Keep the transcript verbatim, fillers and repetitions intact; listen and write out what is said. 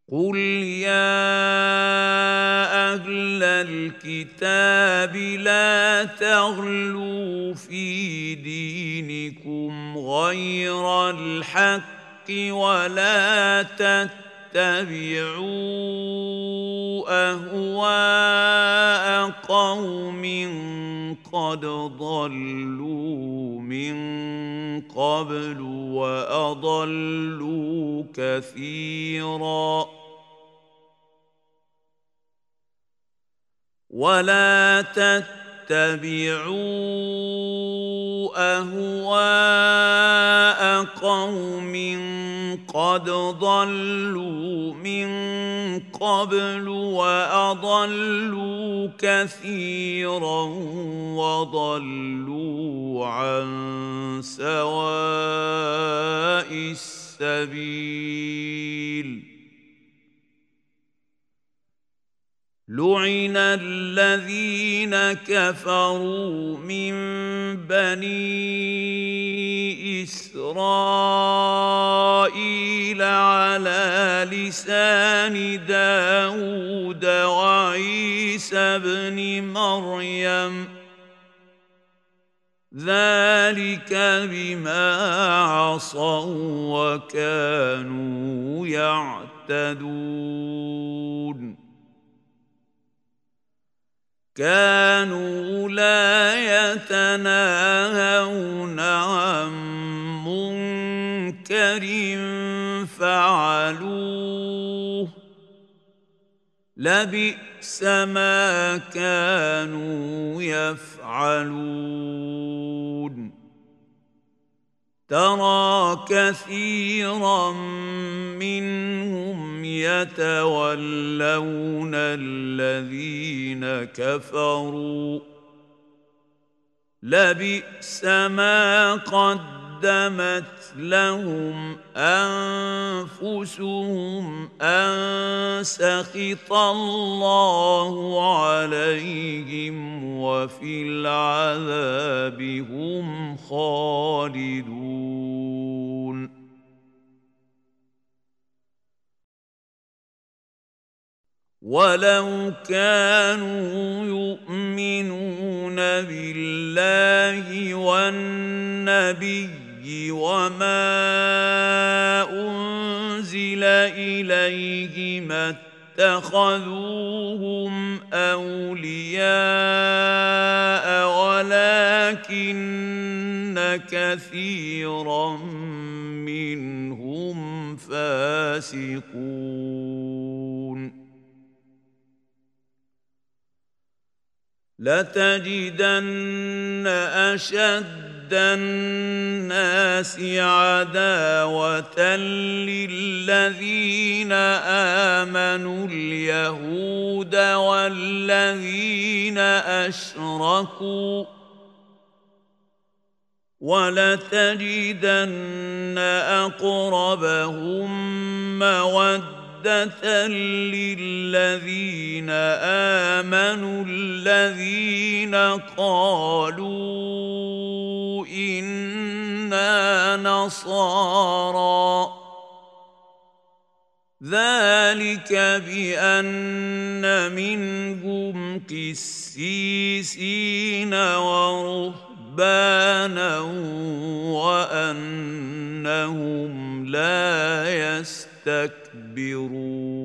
قل يا أهل الكتاب لا تغلوا في دينكم غير الحق ولا تتبعوا أهواء قوم قد ضلوا من قبل وأضلوا كثيرا ولا تتبعوا أهواء قوم قد ضلوا من قبل وأضلوا كثيرا وضلوا عن سواء السبيل لعن الذين كفروا من بني إسرائيل على لسان داود وعيسى بن مريم ذلك بما عصوا وكانوا يعتدون كانوا لا يتناهون عن منكر فعلوه لبئس ما كانوا يفعلون ترى كثيرا منهم يتولون الذين كفروا لبئس ما قدمت لهم أنفسهم أن سخط الله عليهم وفي العذاب هم خالدون ولو كانوا يؤمنون بالله والنبي وما أنزل إليه ما اتخذوهم أولياء ولكن كثيرا منهم فاسقون لتجدن أشد الناس عداوة للذين آمنوا اليهود والذين أشركوا ولتجدن أقربهم مودة للذين آمنوا الذين قالوا إنا نصارى ذلك بأن منهم قسيسين ورهبانا وأنهم لا يستكبرون